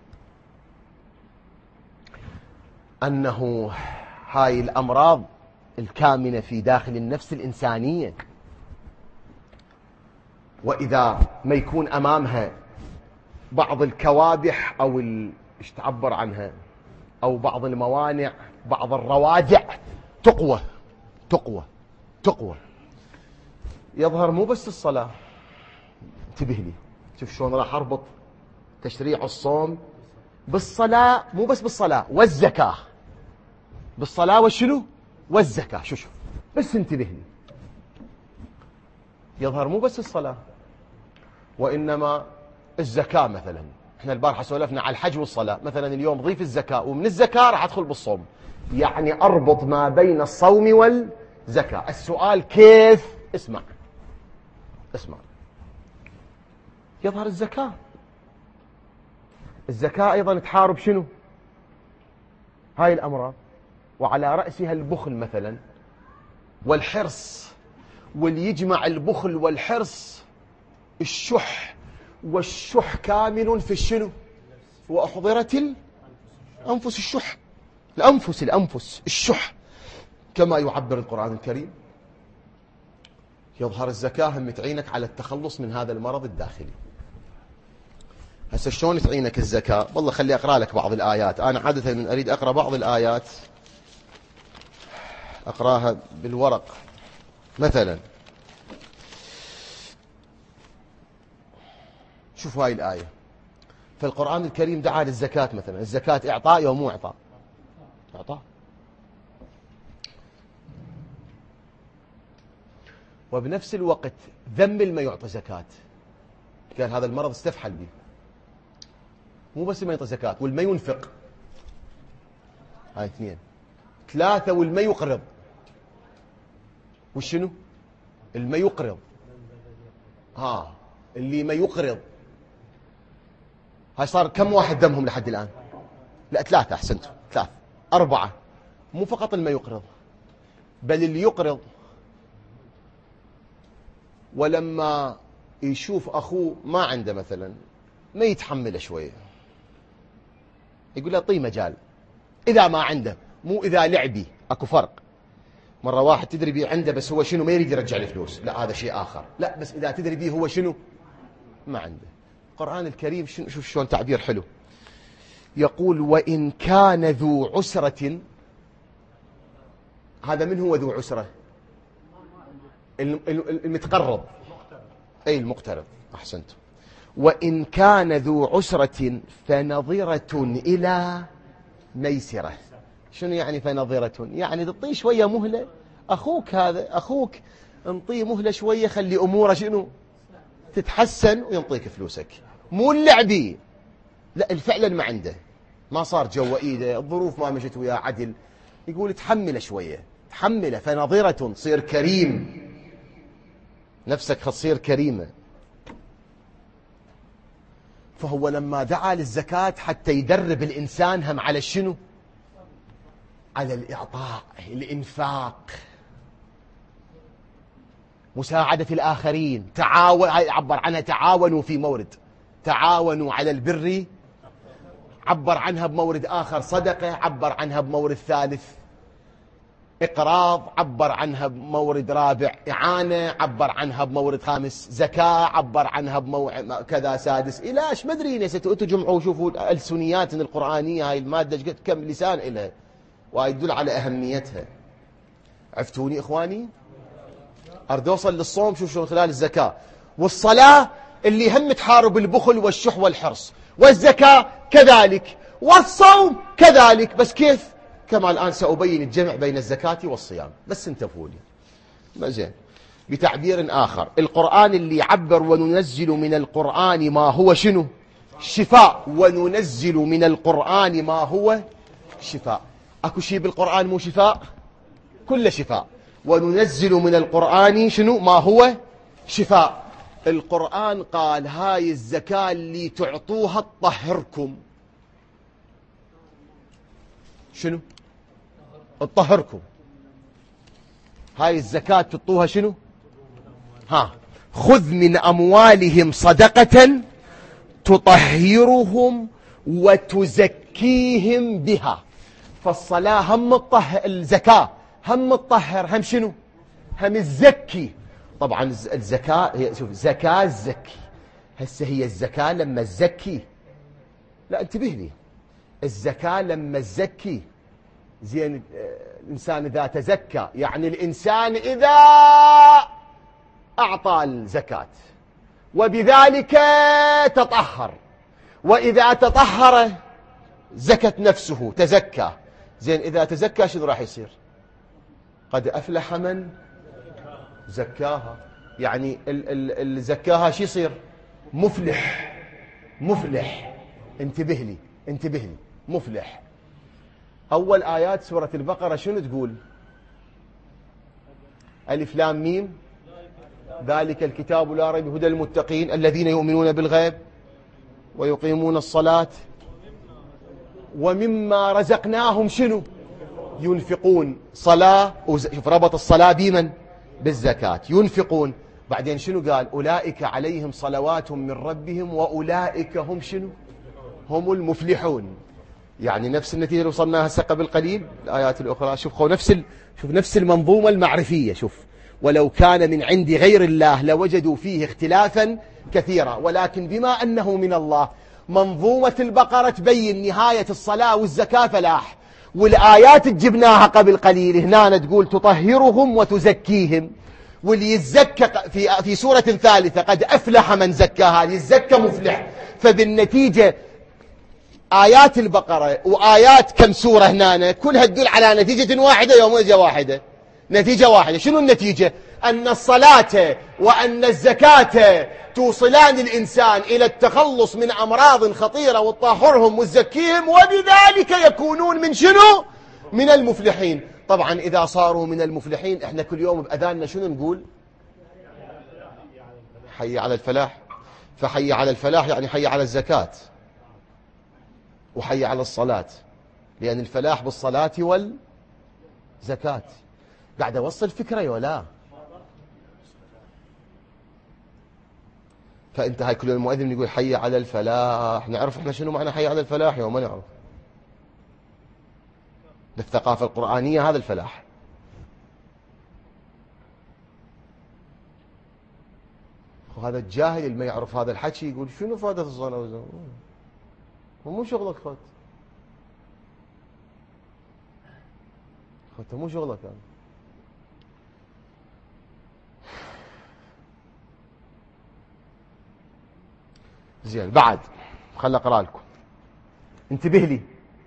أنه هاي الأمراض الكامنة في داخل النفس الإنسانية، وإذا ما يكون أمامها بعض الكوابح أو إيش تعبر عنها، أو بعض الموانع، بعض الروادع، تقوى. يظهر مو بس الصلاة. انتبه لي، شوف شلون راح أربط تشريع الصوم بالصلاة، مو بس بالصلاة والزكاة، بالصلاة والشنو؟ والزكاة. شوف بس انتبه لي، يظهر مو بس الصلاة، وإنما الزكاة. مثلا احنا البارحة سولفنا على الحج والصلاة، مثلا اليوم ضيف الزكاة، ومن الزكاة راح أدخل بالصوم، يعني أربط ما بين الصوم والزكاة. السؤال كيف؟ اسمع، يظهر الزكاة أيضا تحارب شنو؟ هاي الأمراض، وعلى رأسها البخل مثلا والحرص، واللي يجمع البخل والحرص الشح، والشح كامل في الشنو؟ وأحضرت الأنفس الشح، الأنفس الشح كما يعبر القرآن الكريم. يظهر الزكاة هم تعينك على التخلص من هذا المرض الداخلي. هسه شلون تعينك الزكاة؟ والله خلي أقرأ لك بعض الآيات. أنا عادة من أريد أقرأ بعض الآيات أقرأها بالورق. مثلا شوف هاي الآية، فالقرآن الكريم دعا للزكاة. مثلا الزكاة إعطاء أو مو إعطاء؟ إعطاء. وبنفس الوقت ذم ما يعطي زكاة، قال هذا المرض استفحل به. مو بس ما يعطي زكاة، والما ينفق، هاي 2. 3 والما يقرض. وشنو؟ الما يقرض، اللي ما يقرض. هاي صار كم واحد ذمهم لحد الآن؟ لا 3، أحسنتوا 3. 4 مو فقط الما يقرض، بل اللي يقرض ولما يشوف أخوه ما عنده مثلا، ما يتحمله شوية، يقول له طي مجال، إذا ما عنده، مو إذا لعبي. أكو فرق. مرة واحد تدري بيه عنده بس هو شنو ما يريد يرجع الفلوس، لا هذا شيء آخر. لا بس إذا تدري بيه هو شنو ما عنده. القرآن الكريم شوف شلون تعبير حلو، يقول وإن كان ذو عسرة. هذا من هو ذو عسرة؟ المتقرب، أي المقترض. أحسنتم. وإن كان ذو عسرة فنظرة إلى ميسرة. شنو يعني فنظرة؟ يعني تعطيه شوية مهلة. أخوك هذا أخوك، انطيه مهلة شوية، خلي أموره شنو تتحسن وينطيك فلوسك. مو اللعبي، لا فعلا ما عنده، ما صار جوا إيده، الظروف ما مشت وياه عدل، يقول تحمله شوية، تحمله. فنظرة، تصير كريم، نفسك تصير كريمة. فهو لما دعا للزكاة حتى يدرب الإنسان هم على شنو؟ على الإعطاء، الإنفاق، مساعدة الآخرين. عبر عنها تعاونوا في مورد، تعاونوا على البر، عبر عنها بمورد آخر صدقة، عبر عنها بمورد ثالث إقراض، عبر عنها بمورد رابع إعانة، عبر عنها بمورد خامس زكاة، عبر عنها كذا سادس إلى ايش ما ادري. أنتوا تجمعوا وشوفوا السنيات القرآنية، هاي المادة كم لسان إلها ويدل على أهميتها. عفتوني إخواني؟ أريد أوصل للصوم. شوف شلون خلال الزكاة والصلاة اللي هم تحارب البخل والشح والحرص، والزكاة كذلك، والصوم كذلك. بس كيف؟ كما الآن سأبين الجمع بين الزكاة والصيام، بس انتبهوا لي. زين. بتعبير آخر، القرآن اللي يعبر وننزل من القرآن ما هو شنو؟ شفاء. وننزل من القرآن ما هو شفاء. أكو شيء بالقرآن مو شفاء؟ كل شفاء. وننزل من القرآن شنو؟ ما هو شفاء. القرآن قال هاي الزكاة اللي تعطوها تطهركم. شنو؟ تطهركم. هاي الزكاة تعطوها شنو؟ خذ من أموالهم صدقة تطهرهم وتزكيهم بها. فالصلاة هم الطهر، الزكاة هم الطهر، هم شنو؟ هم الزكي. طبعا الزكاة هي، شوف، زكاة الزكي. هسه هي الزكاة لما الزكي، لا انتبه لي، الزكاة لما الزكي زين. الإنسان إذا تزكى، يعني الإنسان إذا أعطى الزكاة وبذلك تطهر، وإذا تطهر زكت نفسه، تزكى. زين، إذا تزكى شنو راح يصير؟ قد أفلح من زكاها. يعني اللي زكاها شو يصير؟ مفلح. مفلح. انتبه لي، انتبه لي، مفلح. أول آيات سورة البقرة شنو تقول؟ ألف لام ميم ذلك الكتاب لا ريب هدى للمتقين الذين يؤمنون بالغيب ويقيمون الصلاة ومما رزقناهم شنو؟ ينفقون. صلاة، شوف ربط الصلاة بمن؟ بالزكاة. ينفقون. بعدين شنو قال؟ أولئك عليهم صلوات من ربهم وأولئك هم شنو؟ هم المفلحون. يعني نفس النتيجة اللي وصلناها هسه قبل قليل الآيات الأخرى. شوف شوف نفس المنظومة المعرفية. شوف، ولو كان من عند غير الله لوجدوا فيه اختلافا كثيرا، ولكن بما أنه من الله منظومة البقرة تبين نهاية الصلاة والزكاة فلاح. والآيات جبناها قبل قليل هنا تقول تطهرهم وتزكيهم. واللي يتزكى في سورة ثالثة قد أفلح من زكاها، يتزكى مفلح. فبالنتيجة آيات البقرة وآيات كم سورة هنا كلها تدل على نتيجة واحدة يوم واحدة. نتيجة واحدة. شنو النتيجة؟ أن الصلاة وأن الزكاة توصلان الإنسان إلى التخلص من أمراض خطيرة وتطهرهم وتزكيهم، وبذلك يكونون من شنو؟ من المفلحين. طبعا إذا صاروا من المفلحين، إحنا كل يوم بأذاننا شنو نقول؟ حي على الفلاح. فحي على الفلاح يعني حي على الزكاة وحي على الصلاة، لأن الفلاح بالصلاة والزكاة. قاعد أوصل فكرة ولا؟ فأنت هاي كل المؤذن يقول حي على الفلاح، نعرف احنا شنو معنى حي على الفلاح يوم ما نعرف. بالثقافة القرآنية هذا الفلاح. وهذا الجاهل اللي ما يعرف هذا الحكي يقول شنو فائدة الصلاة والزكاة؟ مو شغلك خد، مو شغلك يعني. زين بعد خل اقرا لكم، انتبه لي.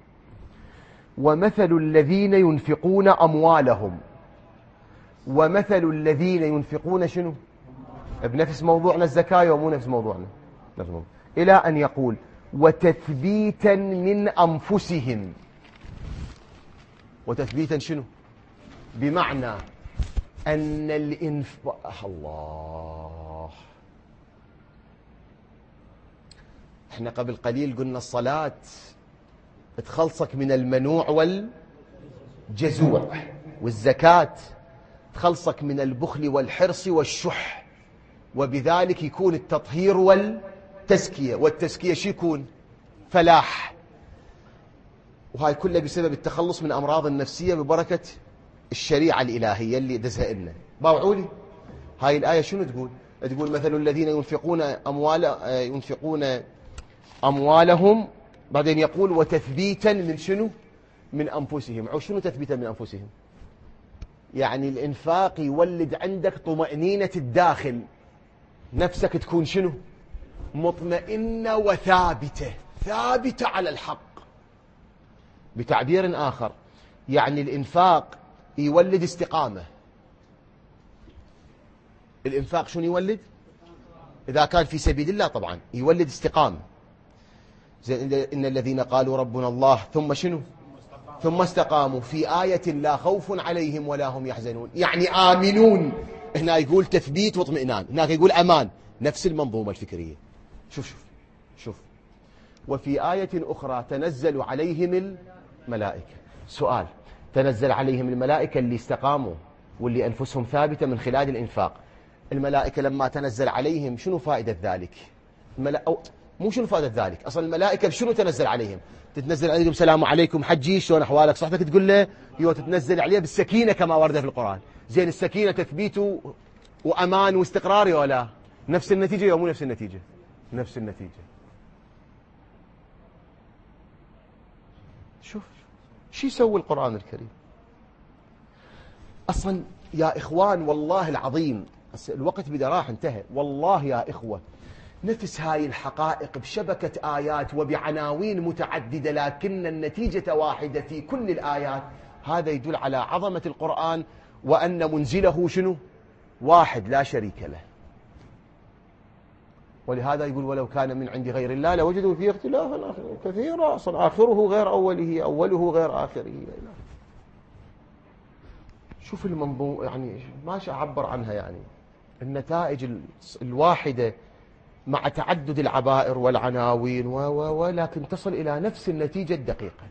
ومثل الذين ينفقون اموالهم، ومثل الذين ينفقون شنو؟ بنفس موضوعنا الزكاة ومو نفس موضوعنا، نفس موضوع. الى ان يقول وتثبيتا من انفسهم. وتثبيتا شنو؟ بمعنى ان الله، احنا قبل قليل قلنا الصلاة تخلصك من المنوع والجزوع، والزكاة تخلصك من البخل والحرص والشح، وبذلك يكون التطهير والتزكية. والتزكية شو يكون؟ فلاح. وهاي كلها بسبب التخلص من أمراض النفسية ببركة الشريعة الإلهية اللي دزها لنا. باوعوا لي هاي الآية شنو تقول؟ تقول مثل الذين ينفقون أموالهم، بعدين يقول وتثبيتا من شنو؟ من أنفسهم. أو شنو تثبيتا من أنفسهم؟ يعني الإنفاق يولد عندك طمأنينة الداخل، نفسك تكون شنو؟ مطمئنة وثابتة، ثابتة على الحق. بتعبير آخر يعني الإنفاق يولد استقامة. الإنفاق شنو يولد؟ إذا كان في سبيل الله طبعا يولد استقامة. إن الذين قالوا ربنا الله ثم شنو؟ ثم استقاموا في آية لا خوف عليهم ولا هم يحزنون، يعني آمنون. هنا يقول تثبيت واطمئنان، هناك يقول أمان. نفس المنظومة الفكرية. شوف. وفي آية أخرى تنزل عليهم الملائكة. سؤال، تنزل عليهم الملائكة اللي استقاموا واللي أنفسهم ثابتة من خلال الإنفاق. الملائكة لما تنزل عليهم شنو فائدة ذلك؟ مو شنو فائدة ذلك، أصلا الملائكة بشنو تنزل عليهم؟ تتنزل عليكم سلام عليكم حجي شلون أحوالك صحتك، تقول له تتنزل عليه بالسكينة كما ورد في القرآن. زين السكينة تثبيت وأمان واستقرار ولا نفس النتيجة ولا مو نفس النتيجة؟ نفس النتيجة. شوف شو يسوي القرآن الكريم أصلا يا إخوان. والله العظيم الوقت بدأ راح انتهى. والله يا إخوة نفس هاي الحقائق بشبكة آيات وبعناوين متعددة لكن النتيجة واحدة في كل الآيات. هذا يدل على عظمة القرآن وأن منزله شنو؟ واحد لا شريك له. ولهذا يقول ولو كان من عند غير الله لوجدوا فيه اختلافا كثيرا. أصلا آخره غير أوله، أوله غير آخره. شوف المنظوم، يعني ماشي أعبر عنها. يعني النتائج الواحدة مع تعدد العبائر والعناوين ولكن تصل إلى نفس النتيجة الدقيقة.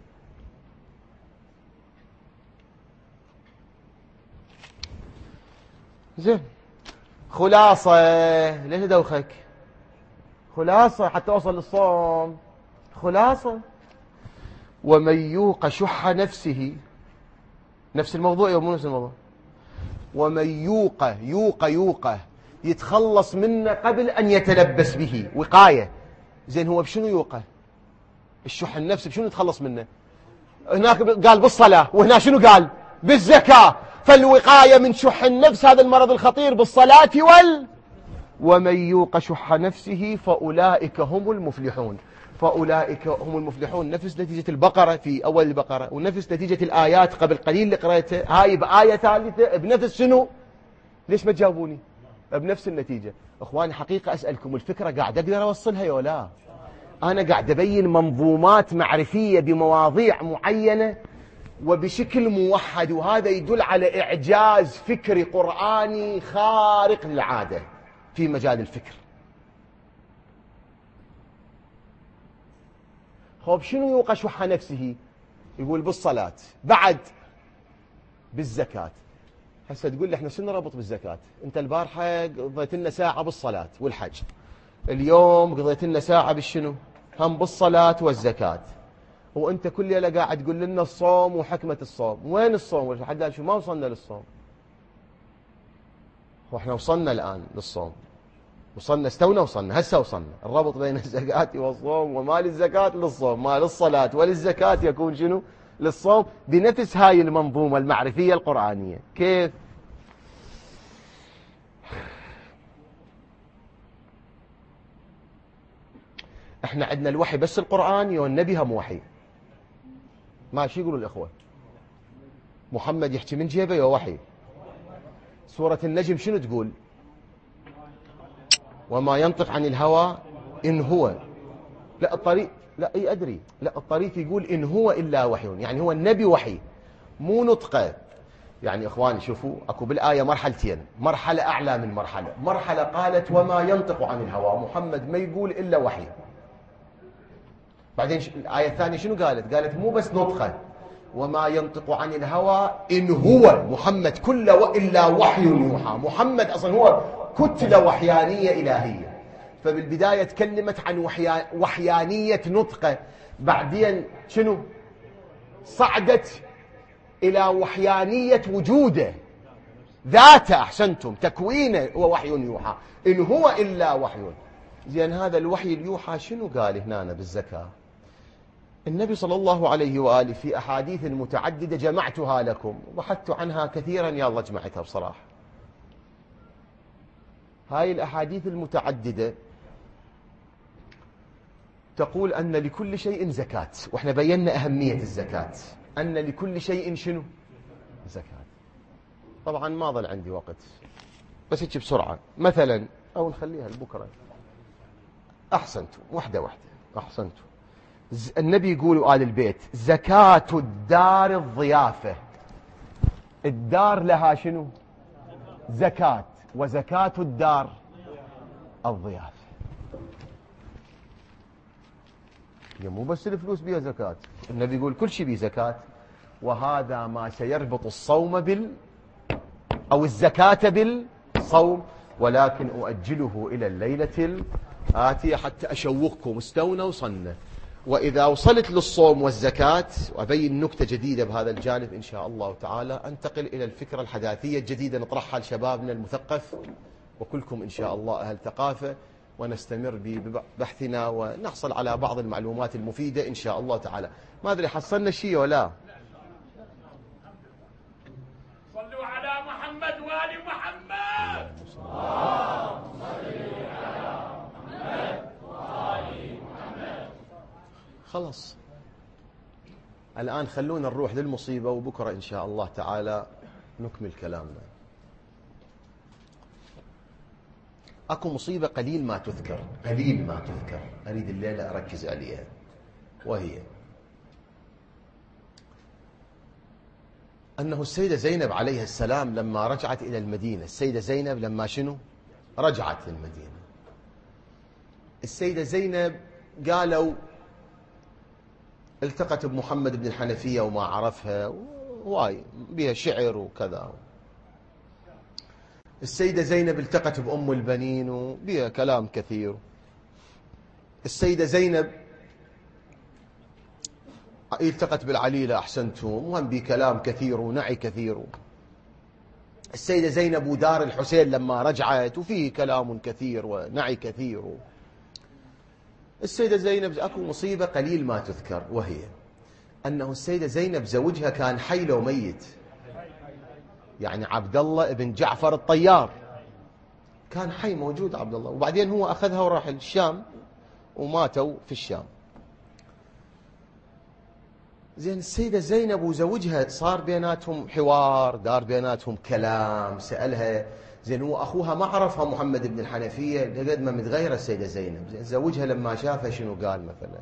زين خلاصة، ليش دوخك؟ خلاصة حتى أوصل للصوم. خلاصة ومن يوق شح نفسه، نفس الموضوع أو مو نفس الموضوع؟ ومن يوق يتخلص منه قبل أن يتلبس به، وقاية. زين هو بشنو يوقه؟ الشح النفس بشنو يتخلص منه؟ هناك قال بالصلاة، وهنا شنو قال؟ بالزكاة. فالوقاية من شح النفس هذا المرض الخطير بالصلاة ومن يوق شح نفسه فأولئك هم المفلحون. فأولئك هم المفلحون نفس نتيجة البقرة في أول البقرة، ونفس نتيجة الآيات قبل قليل اللي قرأتها هاي بآية ثالثة بنفس شنو؟ ليش ما تجاوبوني؟ بنفس النتيجة. أخواني حقيقة أسألكم، الفكرة قاعد أقدر أوصلها ولا؟ أنا قاعد أبين منظومات معرفية بمواضيع معينة وبشكل موحد، وهذا يدل على إعجاز فكري قرآني خارق للعادة في مجال الفكر. خب شنو يوقع شح نفسه؟ يقول بالصلاة، بعد بالزكاة. هسه تقول لي احنا شنو نربط بالزكاة؟ انت البارحة قضيت لنا ساعة بالصلاة والحج، اليوم قضيت لنا ساعة بالشنو؟ هم بالصلاة والزكاة. وانت كل ليله قاعد تقول لنا الصوم وحكمه الصوم. وين الصوم؟ لحد الان شو ما وصلنا للصوم. واحنا وصلنا الان للصوم، وصلنا استونا، وصلنا هسه، وصلنا الربط بين الزكاة والصوم. وما للزكاة للصوم، ما للصلاة وللزكاة يكون شنو؟ للصوم، بنفس هاي المنظومة المعرفية القرآنية. كيف؟ احنا عندنا الوحي بس القرآن، والنبي هم وحي. ما شو يقولوا الإخوة؟ محمد يحكي من جيبه ووحي. سورة النجم شنو تقول؟ وما ينطق عن الهوى إن هو، لا الطريق، لا اي ادري، لا الطريق يقول إن هو إلا وحي، يعني هو النبي وحي مو نطقه. يعني إخواني شوفوا، أكو بالآية مرحلتين، مرحلة أعلى من مرحلة قالت وما ينطق عن الهوى، محمد ما يقول إلا وحي. بعدين الآية الثانية شنو قالت؟ قالت مو بس نطقه، وما ينطق عن الهوى إن هو محمد كله إلا وحي يوحى. محمد أصلا هو كتلة وحيانية إلهية. فبالبداية تكلمت عن وحيانية نطقه، بعدين شنو؟ صعدت إلى وحيانية وجوده، ذاته، أحسنتم، تكوينه هو وحي يوحى، إن هو إلا وحي. زين هذا الوحي اليوحى شنو قال هنا بالزكاة؟ النبي صلى الله عليه وآله في أحاديث متعددة جمعتها لكم، وبحثت عنها كثيرا، يا الله جمعتها بصراحة. هاي الأحاديث المتعددة تقول أن لكل شيء زكاة، وإحنا بينا أهمية الزكاة، أن لكل شيء شنو؟ زكاة. طبعا ما ظل عندي وقت، بس هيك بسرعة. مثلا، أو نخليها لبكرة، أحسنتم، واحدة أحسنتم. النبي يقول آل البيت زكاة الدار الضيافة. الدار لها شنو؟ زكاة، وزكاة الدار الضيافة. مو بس الفلوس بيها زكاة، النبي يقول كل شيء بيه زكاة. وهذا ما سيربط الصوم أو الزكاة بالصوم، ولكن أؤجله إلى الليلة الآتية حتى أشوقكم. استونا وصلنا. وإذا وصلت للصوم والزكاة، وأبين نكتة جديدة بهذا الجانب إن شاء الله تعالى، أنتقل إلى الفكرة الحداثية الجديدة نطرحها لشبابنا المثقف، وكلكم إن شاء الله أهل ثقافة، ونستمر ببحثنا ونحصل على بعض المعلومات المفيدة إن شاء الله تعالى. ما أدري حصلنا شيء ولا؟ صلوا على محمد وآل محمد. خلاص الآن خلونا نروح للمصيبة، وبكرة إن شاء الله تعالى نكمل كلامنا. أكو مصيبة قليل ما تذكر، أريد الليلة أركز عليها، وهي أنه السيدة زينب عليها السلام لما رجعت إلى المدينة، السيدة زينب لما شنو؟ رجعت للمدينة. السيدة زينب قالوا التقت بمحمد بن الحنفية وما عرفها، واي بها شعر وكذا. السيدة زينب التقت بأم البنين وبها كلام كثير. السيدة زينب التقت بالعليلة، أحسنتم، وهم بكلام كثير ونعي كثير. السيدة زينب ودار الحسين لما رجعت وفيه كلام كثير ونعي كثير. السيدة زينب أكو مصيبة قليل ما تذكر، وهي أنه السيدة زينب زوجها كان حي لو ميت، يعني عبد الله بن جعفر الطيار كان حي موجود عبد الله، وبعدين هو أخذها وراح الشام وماتوا في الشام. زين السيدة زينب وزوجها صار بيناتهم حوار، دار بيناتهم كلام، سألها. زين هو أخوها ما عرفها محمد بن الحنفية، لقد ما متغيرة السيدة زينب. زين زوجها لما شافها شنو قال مثلا؟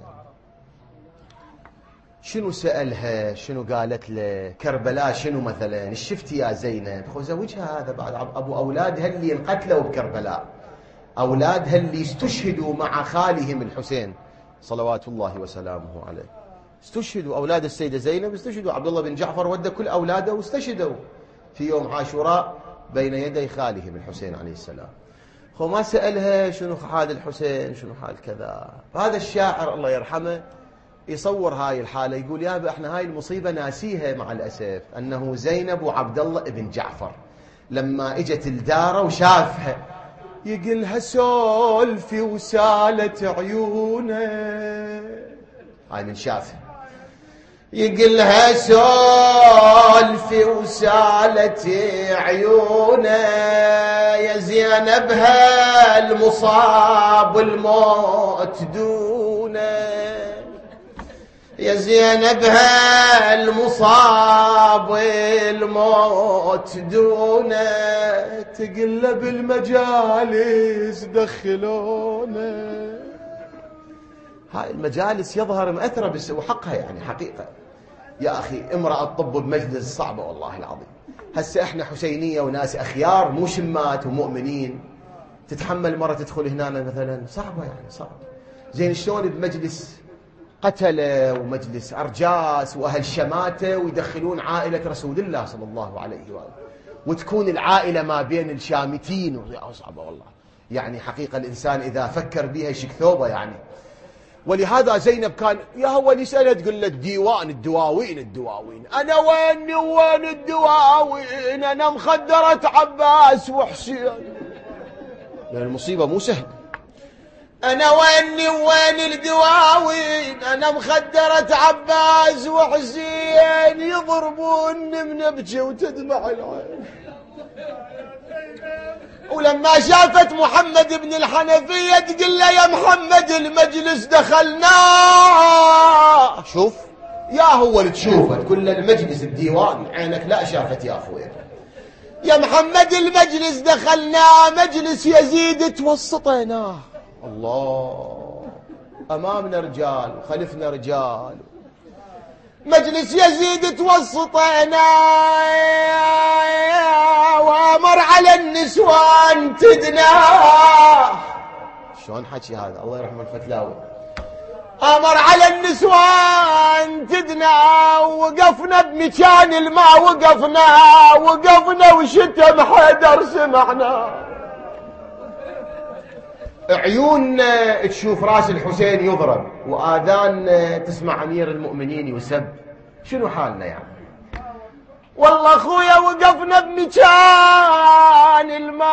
شنو سألها؟ شنو قالت له؟ كربلاء شنو مثلا؟ شفتي يا زينب؟ خو زوجها هذا بعد أبو أولادها اللي انقتلوا بكربلاء، أولادها اللي استشهدوا مع خالهم الحسين صلوات الله وسلامه عليه. استشهدوا أولاد السيدة زينب، استشهدوا. عبد الله بن جعفر ودى كل أولاده واستشهدوا في يوم عاشوراء بين يدي خالهم الحسين عليه السلام. هو ما سألها شنو حال الحسين، شنو حال كذا. هذا الشاعر الله يرحمه يصور هاي الحالة يقول يابا احنا هاي المصيبة ناسيها مع الأسف، أنه زينب وعبد الله ابن جعفر لما اجت الدارة وشافها يقلها سولفي وسالت عيونه، هاي من شافها يقلها سولفي وسالت عيونه، يا زينب هالمصاب الموت دونه، يا زينب هالمصاب الموت دونه، تقل بالمجالس دخلونه. هاي المجالس يظهر مأثرة وحقها يعني حقيقة. يا أخي امرأة تطب بمجلس صعبة والله العظيم. هسه احنا حسينية وناس أخيار مو شمات ومؤمنين، تتحمل مرة تدخل هنا مثلا صعبة يعني صعبة. زين شلون بمجلس قتلة ومجلس أرجاس وأهل شماتة ويدخلون عائلة رسول الله صلى الله عليه وآله، وتكون العائلة ما بين الشامتين صعبة والله يعني حقيقة. الإنسان إذا فكر بها يشك ثوبه يعني. ولهذا زينب كان يا هو يسألها تقول له الديوان الدواوين أنا وين الدواوين، أنا مخدرة عباس وحسين، لأن المصيبة مو سهلة. أنا وين الدواوين، أنا مخدرة عباس وحسين، يضربوني من ابكي وتدمع العين. ولما شافت محمد بن الحنفية تقول له يا محمد المجلس دخلناه. شوف يا هو اللي تشوفه تقول له المجلس الديوان، عينك لا شافت يا أخوي. يا محمد المجلس دخلناه، مجلس يزيد توسطيناه. الله، أمامنا رجال وخلفنا رجال، مجلس يزيد توسطنا، وامر على النسوان تدنا. شلون حكي هذا؟ الله يرحمه الفتلاوي. امر على النسوان تدنا، وقفنا بمكان الماء، وقفنا وشتم حيدر سمعنا. عيون تشوف راس الحسين يضرب، وآذان تسمع أمير المؤمنين يسب. شنو حالنا يعني؟ والله أخويا وقفنا بمكان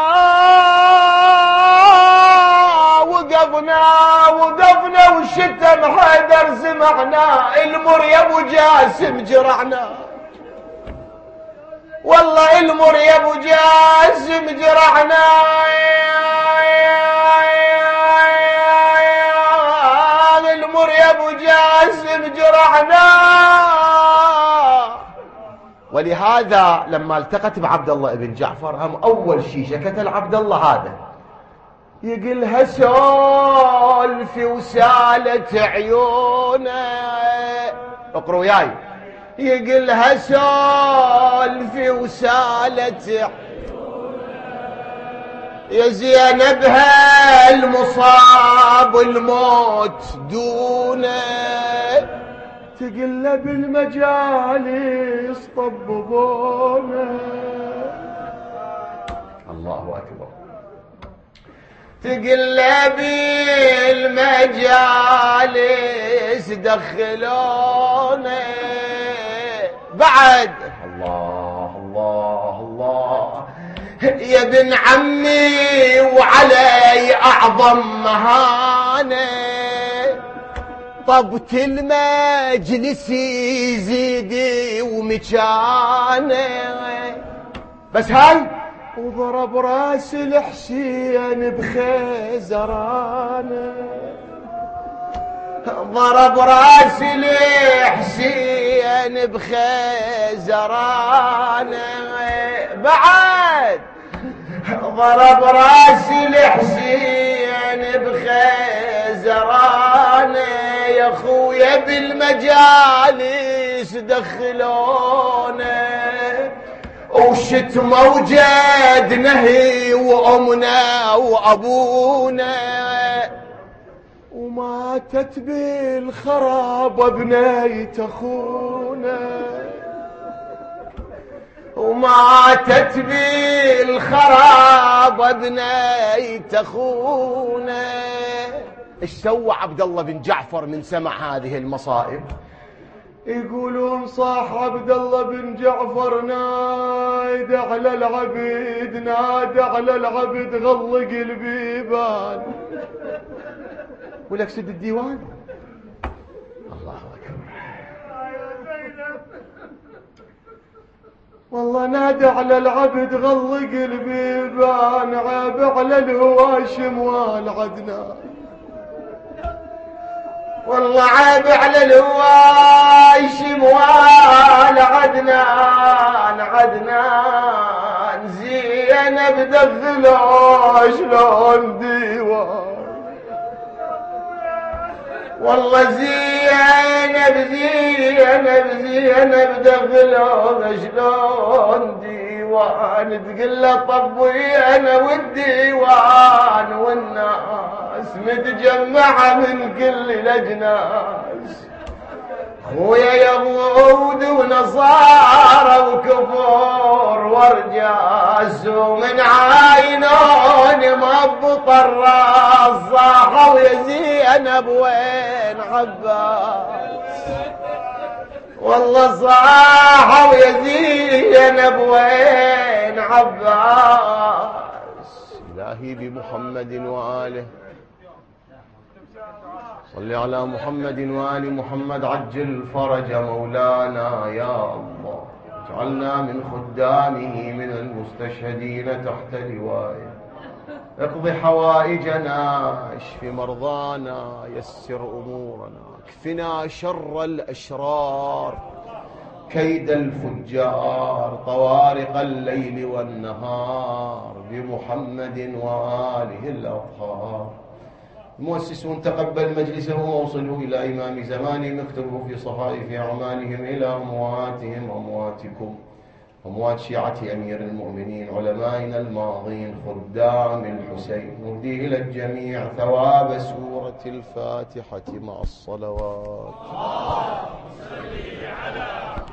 الماء، وقفنا والشتم حيدر سمعنا، المر يا ابو جاسم جرعنا. والله المر يا ابو جاسم جرعنا، المر يا ابو جاسم جرعنا. ولهذا لما التقت بعبد الله بن جعفر هم اول شيء شكت العبد الله هذا، يقلها سولفي وسالت عيونه. اقروا وياي، يقلها سولفي وسالت يا زينب هالمصاب الموت دونه، تقل بالمجالس طببونه. الله أكبر. تقل بالمجالس دخلونه بعد. الله الله الله يا ابن عمي وعلي أعظم مهانة، طبت المجلس يزيدي ومكانه. بس هاي وضرب راس الحسين بخيزرانه، ضرب راس الحسين بخيزرانه بعد. ضرب راس الحسين بخيزرانه، يا خويا بالمجالس دخلونه، وشتم وجد نهي وأمنا وأبونا، وماتت بالخراب بنيت أخونا، وماتت بالخراب بنيت أخونا. ايش سوى عبد الله بن جعفر من سمع هذه المصائب؟ يقولون صاح عبد الله بن جعفر نادى على العبيد، نادى على العبد غلق البيبان. ولك سد الديوان. الله أكبر. والله نادى على العبد غلق البيبان، عاب على الهواشم والعدنان. والله عاب على الهواشم والعدنان. عدنان زينب دخلوا شلون ديوان. والله زينب دخلوا شلون ديوان. تقول له طبي انا والديوان، والناس متجمعه من كل الاجناس. خويا يهود ونصارى وكفور ورجاس، ومن عاينون مضبط الراس صاحوا يا زينب وين عباس. والله صاحوا يا زينب وين عباس. إلهي بمحمد وآله صل على محمد وآل محمد عجل فرج مولانا يا الله. اجعلنا من خدامه من المستشهدين تحت لوائه. اقض حوائجنا، اشف مرضانا، يسر أمورنا، اكفنا شر الأشرار، كيد الفجار، طوارق الليل والنهار، بمحمد وآله الأطهار. المؤسسون تقبل مجلسهم ووصلوا إلى إمام زمانهم، اكتبوا في صحائف أعمالهم إلى أمواتهم أمواتكم، أموات شيعة أمير المؤمنين علمائنا الماضين خدام الحسين. نهدي إلى الجميع ثواب سورة الفاتحة مع الصلوات.